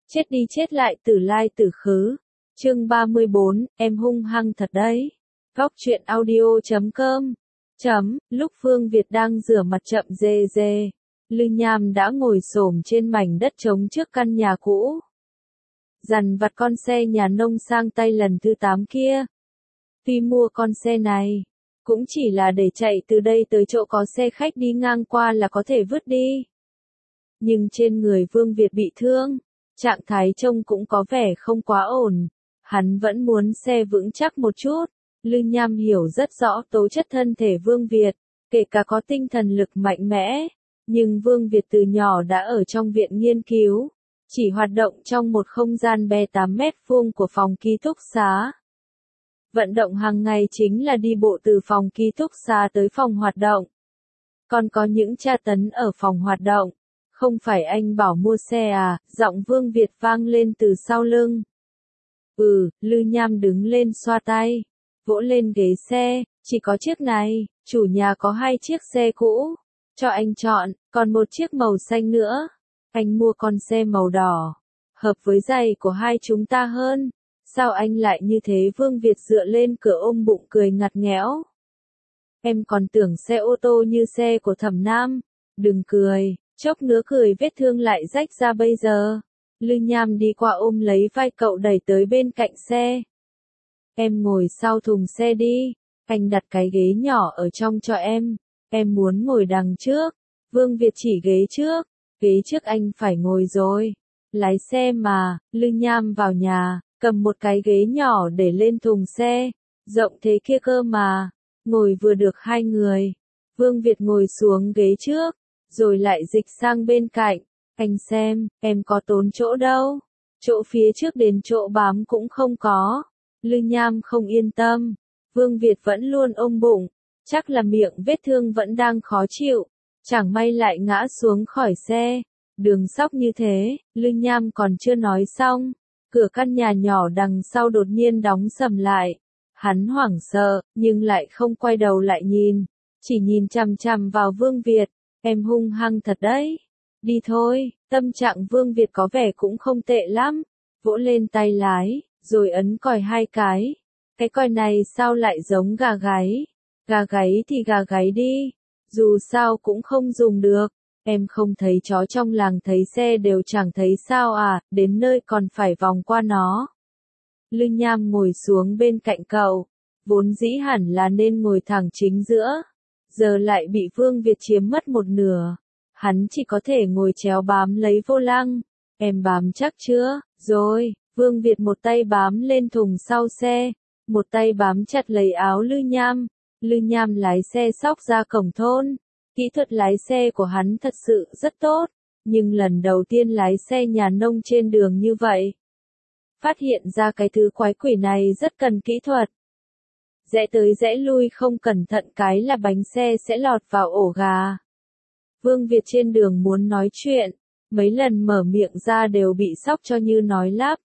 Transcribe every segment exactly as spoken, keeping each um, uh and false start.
Chết đi chết lại tử lai tử khứ. Chương ba mươi bốn, em hung hăng thật đấy. Góc truyện audio chấm com. Chấm, lúc Phương Việt đang rửa mặt chậm dê dê, Lư Nham đã ngồi xổm trên mảnh đất trống trước căn nhà cũ. Dằn vặt con xe nhà nông sang tay lần thứ tám kia. Tuy mua con xe này, cũng chỉ là để chạy từ đây tới chỗ có xe khách đi ngang qua là có thể vứt đi. Nhưng trên người Vương Việt bị thương, trạng thái trông cũng có vẻ không quá ổn. Hắn vẫn muốn xe vững chắc một chút. Lư Nham hiểu rất rõ tố chất thân thể Vương Việt, kể cả có tinh thần lực mạnh mẽ. Nhưng Vương Việt từ nhỏ đã ở trong viện nghiên cứu, chỉ hoạt động trong một không gian bé tám mét vuông của phòng ký túc xá. Vận động hàng ngày chính là đi bộ từ phòng ký túc xá tới phòng hoạt động. Còn có những tra tấn ở phòng hoạt động. Không phải anh bảo mua xe à, giọng Vương Việt vang lên từ sau lưng. Ừ, Lư Nham đứng lên xoa tay, vỗ lên ghế xe, chỉ có chiếc này, chủ nhà có hai chiếc xe cũ, cho anh chọn, còn một chiếc màu xanh nữa. Anh mua con xe màu đỏ, hợp với giày của hai chúng ta hơn. Sao anh lại như thế? Vương Việt dựa lên cửa ôm bụng cười ngặt nghẽo. Em còn tưởng xe ô tô như xe của Thẩm Nam. Đừng cười, chốc nữa cười vết thương lại rách ra bây giờ. Lư Nham đi qua ôm lấy vai cậu đẩy tới bên cạnh xe. Em ngồi sau thùng xe đi, anh đặt cái ghế nhỏ ở trong cho em. Em muốn ngồi đằng trước. Vương Việt chỉ ghế trước, ghế trước anh phải ngồi rồi. Lái xe mà. Lư Nham vào nhà, cầm một cái ghế nhỏ để lên thùng xe, rộng thế kia cơ mà, ngồi vừa được hai người. Vương Việt ngồi xuống ghế trước, rồi lại dịch sang bên cạnh. Anh xem, em có tốn chỗ đâu, chỗ phía trước đến chỗ bám cũng không có. Lư Nham không yên tâm, Vương Việt vẫn luôn ôm bụng, chắc là miệng vết thương vẫn đang khó chịu, chẳng may lại ngã xuống khỏi xe. Đường sóc như thế, Lư Nham còn chưa nói xong, cửa căn nhà nhỏ đằng sau đột nhiên đóng sầm lại. Hắn hoảng sợ, nhưng lại không quay đầu lại nhìn, chỉ nhìn chằm chằm vào Vương Việt. Em hung hăng thật đấy. Đi thôi. Tâm trạng Vương Việt có vẻ cũng không tệ lắm, vỗ lên tay lái, rồi ấn còi hai cái. Cái còi này sao lại giống gà gáy? Gà gáy thì gà gáy đi, dù sao cũng không dùng được. Em không thấy chó trong làng thấy xe đều chẳng thấy sao à, đến nơi còn phải vòng qua nó. Lư Nham ngồi xuống bên cạnh cậu, vốn dĩ hẳn là nên ngồi thẳng chính giữa, giờ lại bị Vương Việt chiếm mất một nửa. Hắn chỉ có thể ngồi chéo bám lấy vô lăng. Em bám chắc chưa? Rồi. Vương Việt một tay bám lên thùng sau xe, một tay bám chặt lấy áo Lư Nham. Lư Nham lái xe xóc ra cổng thôn. Kỹ thuật lái xe của hắn thật sự rất tốt, nhưng lần đầu tiên lái xe nhà nông trên đường như vậy, phát hiện ra cái thứ quái quỷ này rất cần kỹ thuật. Rẽ tới rẽ lui không cẩn thận cái là bánh xe sẽ lọt vào ổ gà. Vương Việt trên đường muốn nói chuyện, mấy lần mở miệng ra đều bị sóc cho như nói lắp.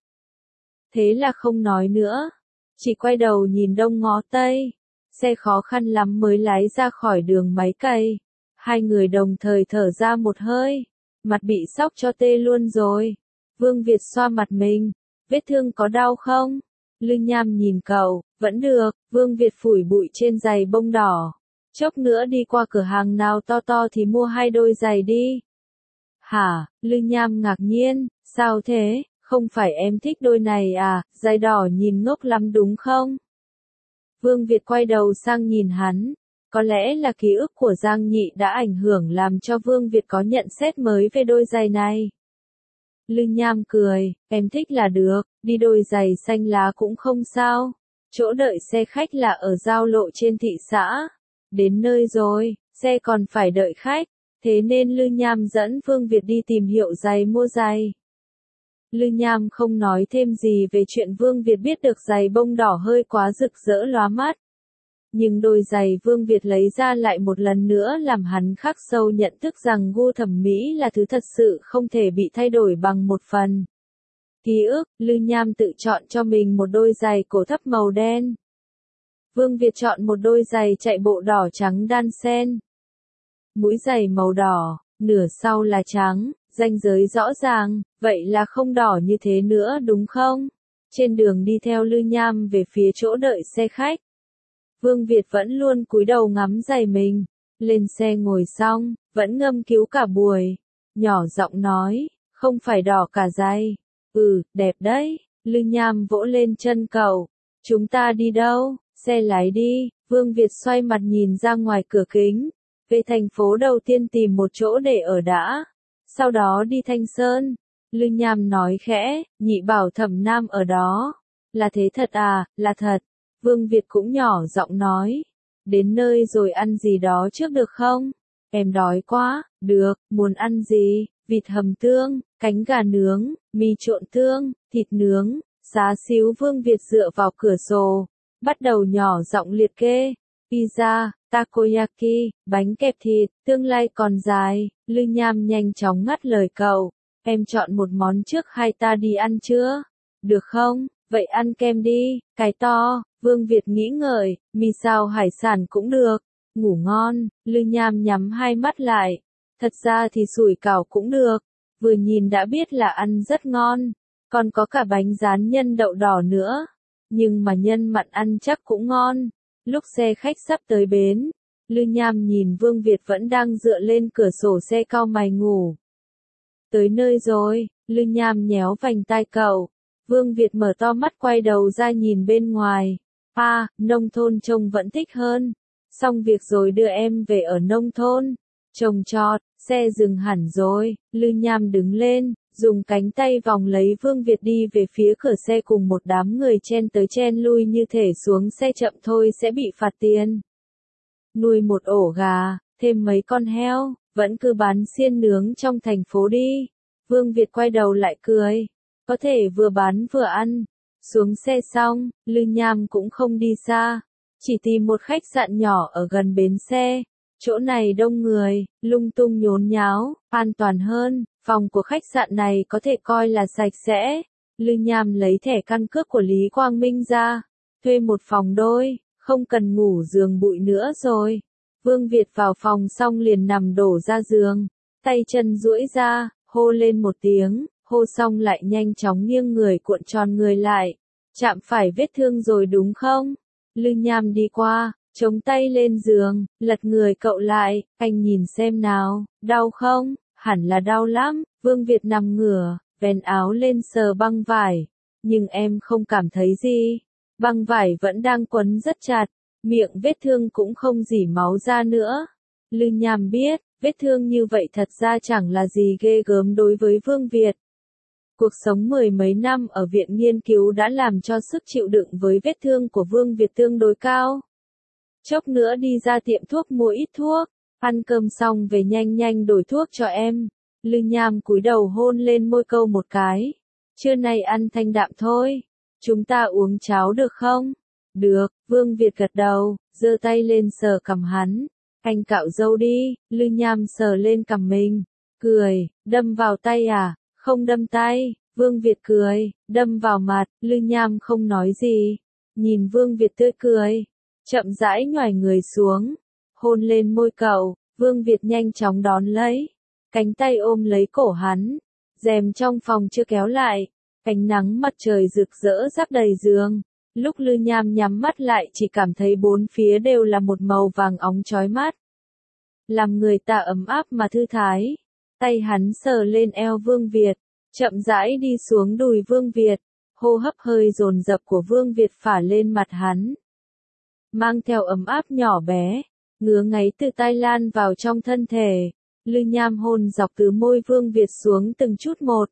Thế là không nói nữa, chỉ quay đầu nhìn đông ngó tây. Xe khó khăn lắm mới lái ra khỏi đường máy cày. Hai người đồng thời thở ra một hơi, mặt bị sóc cho tê luôn rồi. Vương Việt xoa mặt mình, vết thương có đau không? Lư Nham nhìn cậu, vẫn được. Vương Việt phủi bụi trên giày bông đỏ. Chốc nữa đi qua cửa hàng nào to to thì mua hai đôi giày đi. Hả? Lư Nham ngạc nhiên, sao thế? Không phải em thích đôi này à? Giày đỏ nhìn ngốc lắm đúng không? Vương Việt quay đầu sang nhìn hắn. Có lẽ là ký ức của Giang Nhị đã ảnh hưởng làm cho Vương Việt có nhận xét mới về đôi giày này. Lư Nham cười, em thích là được, đi đôi giày xanh lá cũng không sao. Chỗ đợi xe khách là ở giao lộ trên thị xã. Đến nơi rồi, xe còn phải đợi khách, thế nên Lư Nham dẫn Vương Việt đi tìm hiệu giày mua giày. Lư Nham không nói thêm gì về chuyện Vương Việt biết được giày bông đỏ hơi quá rực rỡ lóa mắt. Nhưng đôi giày Vương Việt lấy ra lại một lần nữa làm hắn khắc sâu nhận thức rằng gu thẩm mỹ là thứ thật sự không thể bị thay đổi bằng một phần. Ký ức, Lư Nham tự chọn cho mình một đôi giày cổ thấp màu đen. Vương Việt chọn một đôi giày chạy bộ đỏ trắng đan xen. Mũi giày màu đỏ, nửa sau là trắng, Ranh giới rõ ràng, vậy là không đỏ như thế nữa đúng không? Trên đường đi theo Lư Nham về phía chỗ đợi xe khách. Vương Việt vẫn luôn cúi đầu ngắm giày mình. Lên xe ngồi xong, vẫn ngâm cứu cả buổi. Nhỏ giọng nói, không phải đỏ cả giày. Ừ, đẹp đấy. Lư Nham vỗ lên chân cậu. Chúng ta đi đâu? Xe lái đi. Vương Việt xoay mặt nhìn ra ngoài cửa kính. Về thành phố đầu tiên tìm một chỗ để ở đã. Sau đó đi Thanh Sơn. Lư Nham nói khẽ, nhị bảo Thẩm Nam ở đó. Là thế thật à, là thật. Vương Việt cũng nhỏ giọng nói. Đến nơi rồi ăn gì đó trước được không? Em đói quá. Được, muốn ăn gì? Vịt hầm tương, cánh gà nướng, mì trộn tương, thịt nướng, xá xíu. Vương Việt dựa vào cửa sổ, bắt đầu nhỏ giọng liệt kê. Pizza, takoyaki, bánh kẹp thịt, tương lai còn dài. Lư Nham nhanh chóng ngắt lời cậu. Em chọn một món trước hay ta đi ăn chưa? Được không? Vậy ăn kem đi, cái to. Vương Việt nghĩ ngợi, mì xào hải sản cũng được. Ngủ ngon. Lư Nham nhắm hai mắt lại. Thật ra thì sủi cảo cũng được. Vừa nhìn đã biết là ăn rất ngon. Còn có cả bánh rán nhân đậu đỏ nữa. Nhưng mà nhân mặn ăn chắc cũng ngon. Lúc xe khách sắp tới bến, Lư Nham nhìn Vương Việt vẫn đang dựa lên cửa sổ xe cau mày ngủ. Tới nơi rồi. Lư Nham nhéo vành tai cậu. Vương Việt mở to mắt quay đầu ra nhìn bên ngoài. À, nông thôn trông vẫn thích hơn. Xong việc rồi đưa em về ở nông thôn. Trông trọt, xe dừng hẳn rồi. Lư Nham đứng lên, dùng cánh tay vòng lấy Vương Việt đi về phía cửa xe cùng một đám người chen tới chen lui như thể xuống xe chậm thôi sẽ bị phạt tiền. Nuôi một ổ gà, thêm mấy con heo, vẫn cứ bán xiên nướng trong thành phố đi. Vương Việt quay đầu lại cười. Có thể vừa bán vừa ăn. Xuống xe xong, Lư Nham cũng không đi xa. Chỉ tìm một khách sạn nhỏ ở gần bến xe. Chỗ này đông người, lung tung nhốn nháo, an toàn hơn. Phòng của khách sạn này có thể coi là sạch sẽ. Lư Nham lấy thẻ căn cước của Lý Quang Minh ra. Thuê một phòng đôi, không cần ngủ giường bụi nữa rồi. Vương Việt vào phòng xong liền nằm đổ ra giường. Tay chân duỗi ra, hô lên một tiếng. Hô xong lại nhanh chóng nghiêng người cuộn tròn người lại. Chạm phải vết thương rồi đúng không? Lư Nham đi qua, chống tay lên giường, lật người cậu lại, anh nhìn xem nào, đau không? Hẳn là đau lắm. Vương Việt nằm ngửa, vén áo lên sờ băng vải. Nhưng em không cảm thấy gì. Băng vải vẫn đang quấn rất chặt, miệng vết thương cũng không rỉ máu ra nữa. Lư Nham biết, vết thương như vậy thật ra chẳng là gì ghê gớm đối với Vương Việt. Cuộc sống mười mấy năm ở viện nghiên cứu đã làm cho sức chịu đựng với vết thương của Vương Việt tương đối cao. Chốc nữa đi ra tiệm thuốc mua ít thuốc, ăn cơm xong về nhanh nhanh đổi thuốc cho em. Lư Nham cúi đầu hôn lên môi câu một cái. Trưa nay ăn thanh đạm thôi. Chúng ta uống cháo được không? Được, Vương Việt gật đầu, giơ tay lên sờ cằm hắn. Anh cạo râu đi. Lư Nham sờ lên cằm mình, cười, đâm vào tay à? Không đâm tay. Vương Việt cười, đâm vào mặt. Lư Nham không nói gì, nhìn Vương Việt tươi cười, chậm rãi nhoài người xuống, hôn lên môi cậu. Vương Việt nhanh chóng đón lấy, cánh tay ôm lấy cổ hắn. Rèm trong phòng chưa kéo lại, ánh nắng mặt trời rực rỡ rắc đầy giường. Lúc Lư Nham nhắm mắt lại chỉ cảm thấy bốn phía đều là một màu vàng óng chói mắt, làm người ta ấm áp mà thư thái. Tay hắn sờ lên eo Vương Việt, chậm rãi đi xuống đùi Vương Việt, hô hấp hơi dồn dập của Vương Việt phả lên mặt hắn, mang theo ấm áp nhỏ bé, ngứa ngáy từ tai lan vào trong thân thể. Lư Nham hôn dọc từ môi Vương Việt xuống từng chút một.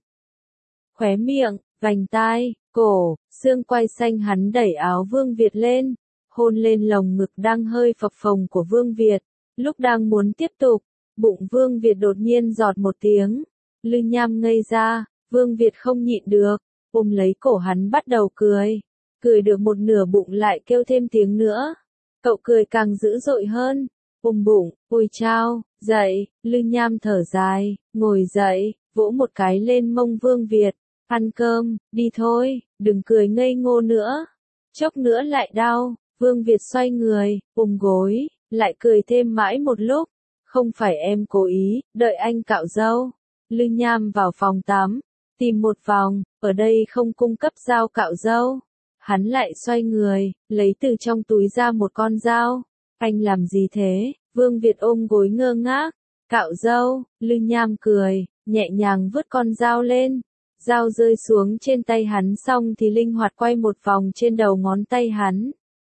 Khóe miệng, vành tai, cổ, xương quai xanh. Hắn đẩy áo Vương Việt lên, hôn lên lồng ngực đang hơi phập phồng của Vương Việt. Lúc đang muốn tiếp tục, bụng Vương Việt đột nhiên giọt một tiếng. Lư Nham ngây ra, Vương Việt không nhịn được, ôm lấy cổ hắn bắt đầu cười. Cười được một nửa bụng lại kêu thêm tiếng nữa. Cậu cười càng dữ dội hơn. Ôm bụng, ôi chao, dậy. Lư Nham thở dài, ngồi dậy, vỗ một cái lên mông Vương Việt. Ăn cơm, đi thôi, đừng cười ngây ngô nữa. Chốc nữa lại đau. Vương Việt xoay người, ôm gối, lại cười thêm mãi một lúc. Không phải em cố ý, đợi anh cạo râu. Lư Nham vào phòng tắm, tìm một vòng, ở đây không cung cấp dao cạo râu. Hắn lại xoay người, lấy từ trong túi ra một con dao. Anh làm gì thế? Vương Việt ôm gối ngơ ngác. Cạo râu, Lư Nham cười, nhẹ nhàng vứt con dao lên. Dao rơi xuống trên tay hắn xong thì linh hoạt quay một vòng trên đầu ngón tay hắn.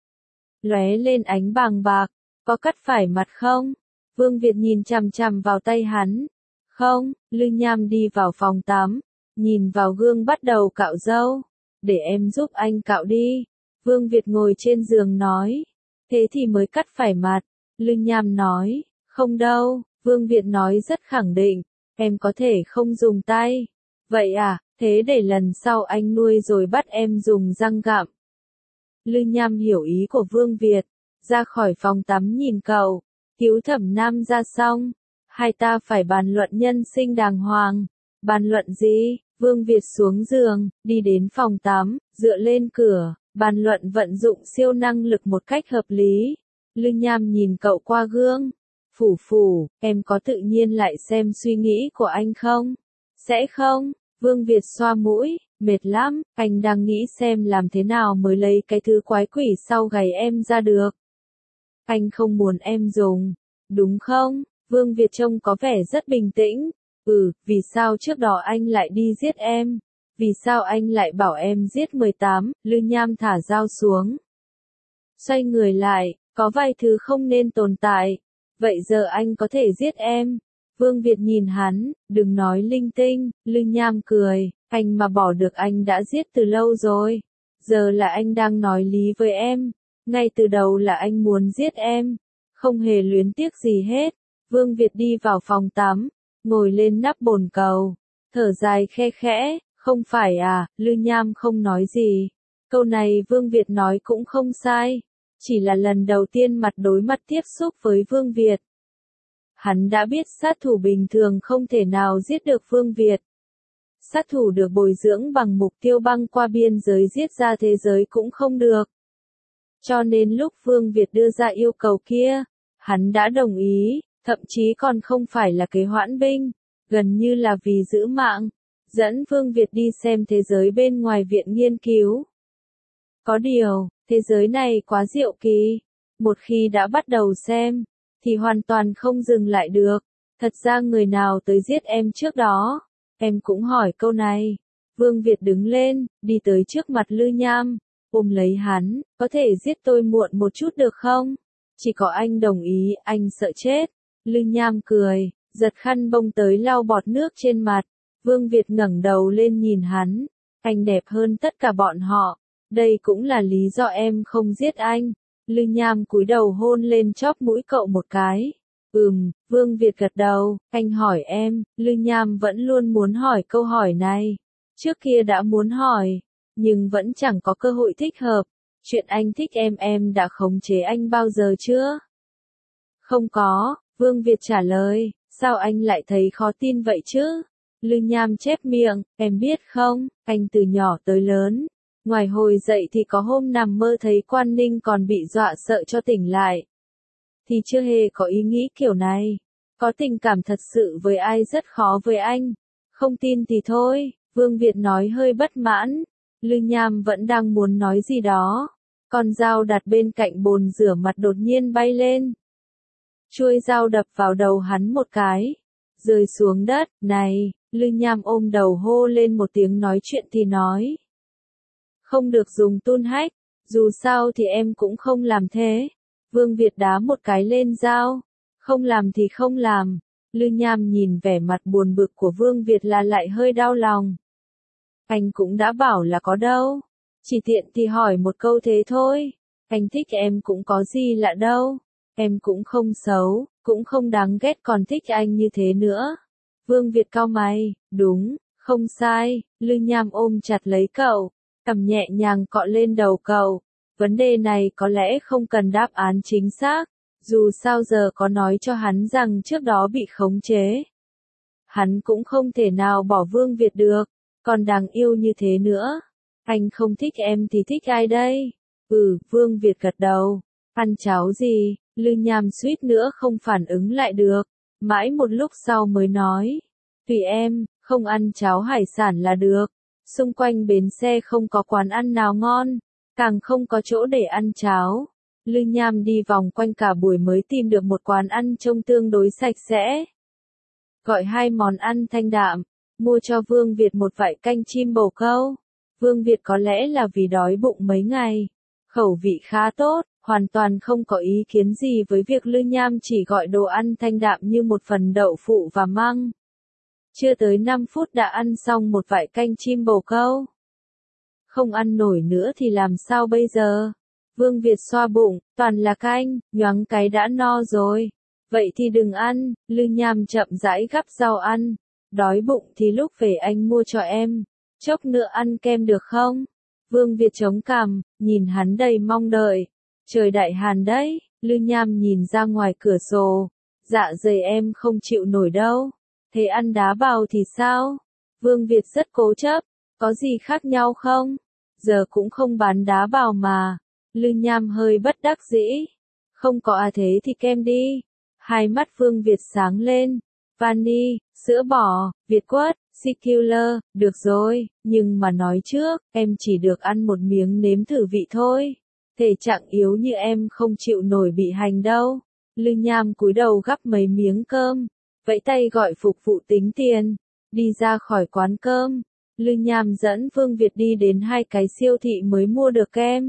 Lóe lên ánh vàng bạc, có cắt phải mặt không? Vương Việt nhìn chằm chằm vào tay hắn. Không, Lư Nham đi vào phòng tắm, nhìn vào gương bắt đầu cạo râu. Để em giúp anh cạo đi. Vương Việt ngồi trên giường nói. Thế thì mới cắt phải mặt. Lư Nham nói, không đâu. Vương Việt nói rất khẳng định, em có thể không dùng tay. Vậy à, thế để lần sau anh nuôi rồi bắt em dùng răng gặm. Lư Nham hiểu ý của Vương Việt, ra khỏi phòng tắm nhìn cậu. Cứu Thẩm Nam ra xong, hai ta phải bàn luận nhân sinh đàng hoàng. Bàn luận gì? Vương Việt xuống giường, đi đến phòng tắm, dựa lên cửa, bàn luận vận dụng siêu năng lực một cách hợp lý. Lư Nham nhìn cậu qua gương. Phủ phủ, em có tự nhiên lại xem suy nghĩ của anh không? Sẽ không? Vương Việt xoa mũi, mệt lắm, anh đang nghĩ xem làm thế nào mới lấy cái thứ quái quỷ sau gáy em ra được. Anh không muốn em dùng, đúng không? Vương Việt trông có vẻ rất bình tĩnh. Ừ, vì sao trước đó anh lại đi giết em? Vì sao anh lại bảo em giết mười tám? Lư Nham thả dao xuống. Xoay người lại, có vài thứ không nên tồn tại. Vậy giờ anh có thể giết em. Vương Việt nhìn hắn, đừng nói linh tinh. Lư Nham cười, anh mà bỏ được anh đã giết từ lâu rồi. Giờ là anh đang nói lý với em. Ngay từ đầu là anh muốn giết em. Không hề luyến tiếc gì hết. Vương Việt đi vào phòng tắm, ngồi lên nắp bồn cầu, thở dài khe khẽ, không phải à? Lư Nham không nói gì. Câu này Vương Việt nói cũng không sai. Chỉ là lần đầu tiên mặt đối mặt tiếp xúc với Vương Việt. Hắn đã biết sát thủ bình thường không thể nào giết được Vương Việt. Sát thủ được bồi dưỡng bằng mục tiêu băng qua biên giới giết ra thế giới cũng không được. Cho nên lúc Vương Việt đưa ra yêu cầu kia, hắn đã đồng ý, thậm chí còn không phải là kế hoãn binh, gần như là vì giữ mạng, dẫn Vương Việt đi xem thế giới bên ngoài viện nghiên cứu. Có điều, thế giới này quá diệu kỳ, một khi đã bắt đầu xem, thì hoàn toàn không dừng lại được. Thật ra người nào tới giết em trước đó? Em cũng hỏi câu này. Vương Việt đứng lên, đi tới trước mặt Lư Nham, ôm lấy hắn, có thể giết tôi muộn một chút được không? Chỉ có anh đồng ý, anh sợ chết. Lư Nham cười, giật khăn bông tới lau bọt nước trên mặt. Vương Việt ngẩng đầu lên nhìn hắn, anh đẹp hơn tất cả bọn họ. Đây cũng là lý do em không giết anh. Lư Nham cúi đầu hôn lên chóp mũi cậu một cái. Ừm, Vương Việt gật đầu, anh hỏi em. Lư Nham vẫn luôn muốn hỏi câu hỏi này. Trước kia đã muốn hỏi, nhưng vẫn chẳng có cơ hội thích hợp. Chuyện anh thích em em đã khống chế anh bao giờ chưa? Không có, Vương Việt trả lời, sao anh lại thấy khó tin vậy chứ? Lư Nham chép miệng, em biết không, anh từ nhỏ tới lớn. Ngoài hồi dậy thì có hôm nằm mơ thấy Quan Ninh còn bị dọa sợ cho tỉnh lại. Thì chưa hề có ý nghĩ kiểu này. Có tình cảm thật sự với ai rất khó với anh. Không tin thì thôi, Vương Việt nói hơi bất mãn. Lư Nham vẫn đang muốn nói gì đó. Con dao đặt bên cạnh bồn rửa mặt đột nhiên bay lên. Chuôi dao đập vào đầu hắn một cái. Rơi xuống đất, này, Lư Nham ôm đầu hô lên một tiếng nói chuyện thì nói. Không được dùng tun hách, dù sao thì em cũng không làm thế. Vương Việt đá một cái lên dao. Không làm thì không làm. Lư Nham nhìn vẻ mặt buồn bực của Vương Việt là lại hơi đau lòng. Anh cũng đã bảo là có đâu. Chỉ tiện thì hỏi một câu thế thôi. Anh thích em cũng có gì lạ đâu. Em cũng không xấu, cũng không đáng ghét còn thích anh như thế nữa. Vương Việt cau mày, đúng, không sai. Lư Nham ôm chặt lấy cậu, cầm nhẹ nhàng cọ lên đầu cậu. Vấn đề này có lẽ không cần đáp án chính xác. Dù sao giờ có nói cho hắn rằng trước đó bị khống chế. Hắn cũng không thể nào bỏ Vương Việt được. Còn đáng yêu như thế nữa. Anh không thích em thì thích ai đây? Ừ, Vương Việt gật đầu. Ăn cháo gì? Lư Nham suýt nữa không phản ứng lại được. Mãi một lúc sau mới nói. Tùy em, không ăn cháo hải sản là được. Xung quanh bến xe không có quán ăn nào ngon, càng không có chỗ để ăn cháo. Lư Nham đi vòng quanh cả buổi mới tìm được một quán ăn trông tương đối sạch sẽ. Gọi hai món ăn thanh đạm, mua cho Vương Việt một vại canh chim bồ câu. Vương Việt có lẽ là vì đói bụng mấy ngày, khẩu vị khá tốt, hoàn toàn không có ý kiến gì với việc Lư Nham chỉ gọi đồ ăn thanh đạm như một phần đậu phụ và măng. Chưa tới năm phút đã ăn xong một vại canh chim bồ câu. Không ăn nổi nữa thì làm sao bây giờ? Vương Việt xoa bụng, toàn là canh, nhoáng cái đã no rồi. Vậy thì đừng ăn, Lư Nham chậm rãi gắp rau ăn. Đói bụng thì lúc về anh mua cho em. Chốc nữa ăn kem được không? Vương Việt chống cằm, nhìn hắn đầy mong đợi. Trời đại hàn đấy, Lư Nham nhìn ra ngoài cửa sổ. Dạ dày em không chịu nổi đâu. Thế ăn đá bào thì sao? Vương Việt rất cố chấp. Có gì khác nhau không? Giờ cũng không bán đá bào mà. Lư Nham hơi bất đắc dĩ. Không có à, thế thì kem đi. Hai mắt Vương Việt sáng lên. Vani, sữa bò, Việt quất, Circular, được rồi, nhưng mà nói trước, em chỉ được ăn một miếng nếm thử vị thôi. Thể trạng yếu như em không chịu nổi bị hành đâu. Lư Nham cúi đầu gắp mấy miếng cơm, vẫy tay gọi phục vụ tính tiền, đi ra khỏi quán cơm. Lư Nham dẫn Vương Việt đi đến hai cái siêu thị mới mua được kem,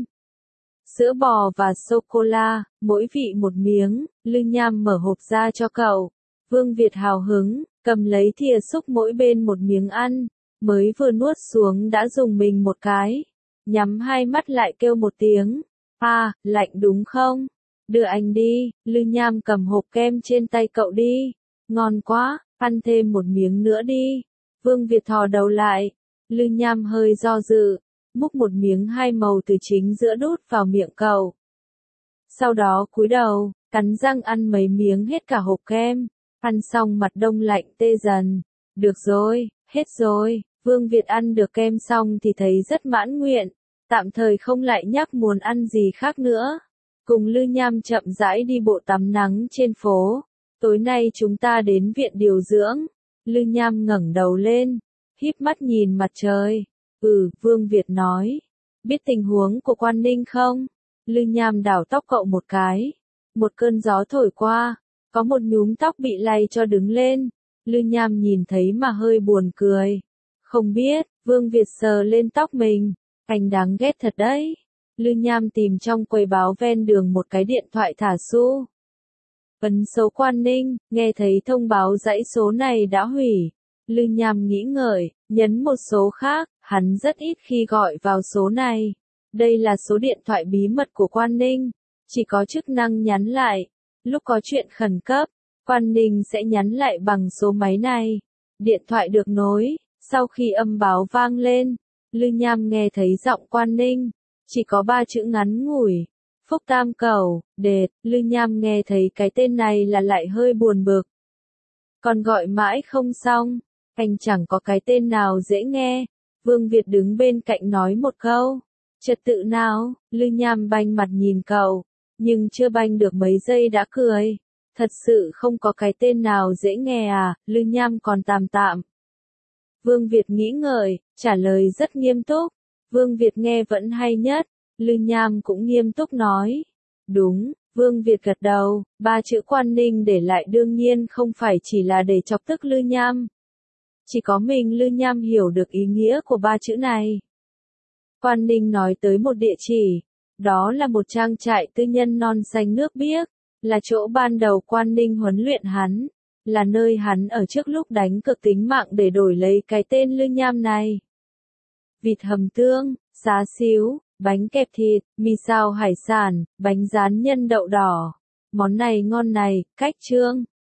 sữa bò và sô-cô-la, mỗi vị một miếng. Lư Nham mở hộp ra cho cậu. Vương Việt hào hứng, cầm lấy thìa xúc mỗi bên một miếng ăn, mới vừa nuốt xuống đã dùng mình một cái. Nhắm hai mắt lại kêu một tiếng. À, lạnh đúng không? Đưa anh đi. Lư Nham cầm hộp kem trên tay cậu đi. Ngon quá, ăn thêm một miếng nữa đi. Vương Việt thò đầu lại. Lư Nham hơi do dự, múc một miếng hai màu từ chính giữa đút vào miệng cậu. Sau đó cúi đầu, cắn răng ăn mấy miếng hết cả hộp kem. Ăn xong mặt đông lạnh tê dần. Được rồi, hết rồi. Vương Việt ăn được kem xong thì thấy rất mãn nguyện. Tạm thời không lại nhắc muốn ăn gì khác nữa. Cùng Lư Nham chậm rãi đi bộ tắm nắng trên phố. Tối nay chúng ta đến viện điều dưỡng. Lư Nham ngẩng đầu lên, híp mắt nhìn mặt trời. Ừ, Vương Việt nói. Biết tình huống của Quan Ninh không? Lư Nham đảo tóc cậu một cái. Một cơn gió thổi qua, có một nhúm tóc bị lay cho đứng lên. Lư Nham nhìn thấy mà hơi buồn cười. Không biết, Vương Việt sờ lên tóc mình. Anh đáng ghét thật đấy. Lư Nham tìm trong quầy báo ven đường một cái điện thoại thả xu. Ấn số Quan Ninh, nghe thấy thông báo dãy số này đã hủy. Lư Nham nghĩ ngợi, nhấn một số khác, hắn rất ít khi gọi vào số này. Đây là số điện thoại bí mật của Quan Ninh, chỉ có chức năng nhắn lại. Lúc có chuyện khẩn cấp, Quan Ninh sẽ nhắn lại bằng số máy này. Điện thoại được nối, sau khi âm báo vang lên, Lư Nham nghe thấy giọng Quan Ninh, chỉ có ba chữ ngắn ngủi. Phúc Tam Cầu, đệt. Lư Nham nghe thấy cái tên này là lại hơi buồn bực. Còn gọi mãi không xong, anh chẳng có cái tên nào dễ nghe. Vương Việt đứng bên cạnh nói một câu. Trật tự nào? Lư Nham banh mặt nhìn cậu, nhưng chưa banh được mấy giây đã cười. Thật sự không có cái tên nào dễ nghe à? Lư Nham còn tạm tạm. Vương Việt nghĩ ngợi, trả lời rất nghiêm túc. Vương Việt nghe vẫn hay nhất. Lư Nham cũng nghiêm túc nói. Đúng, Vương Việt gật đầu. Ba chữ Quan Ninh để lại đương nhiên không phải chỉ là để chọc tức Lư Nham. Chỉ có mình Lư Nham hiểu được ý nghĩa của ba chữ này. Quan Ninh nói tới một địa chỉ. Đó là một trang trại tư nhân non xanh nước biếc. Là chỗ ban đầu Quan Ninh huấn luyện hắn. Là nơi hắn ở trước lúc đánh cược tính mạng để đổi lấy cái tên Lư Nham này. Vịt hầm tương, xá xíu, bánh kẹp thịt, mì xào hải sản, bánh rán nhân đậu đỏ. Món này ngon này, cách trương.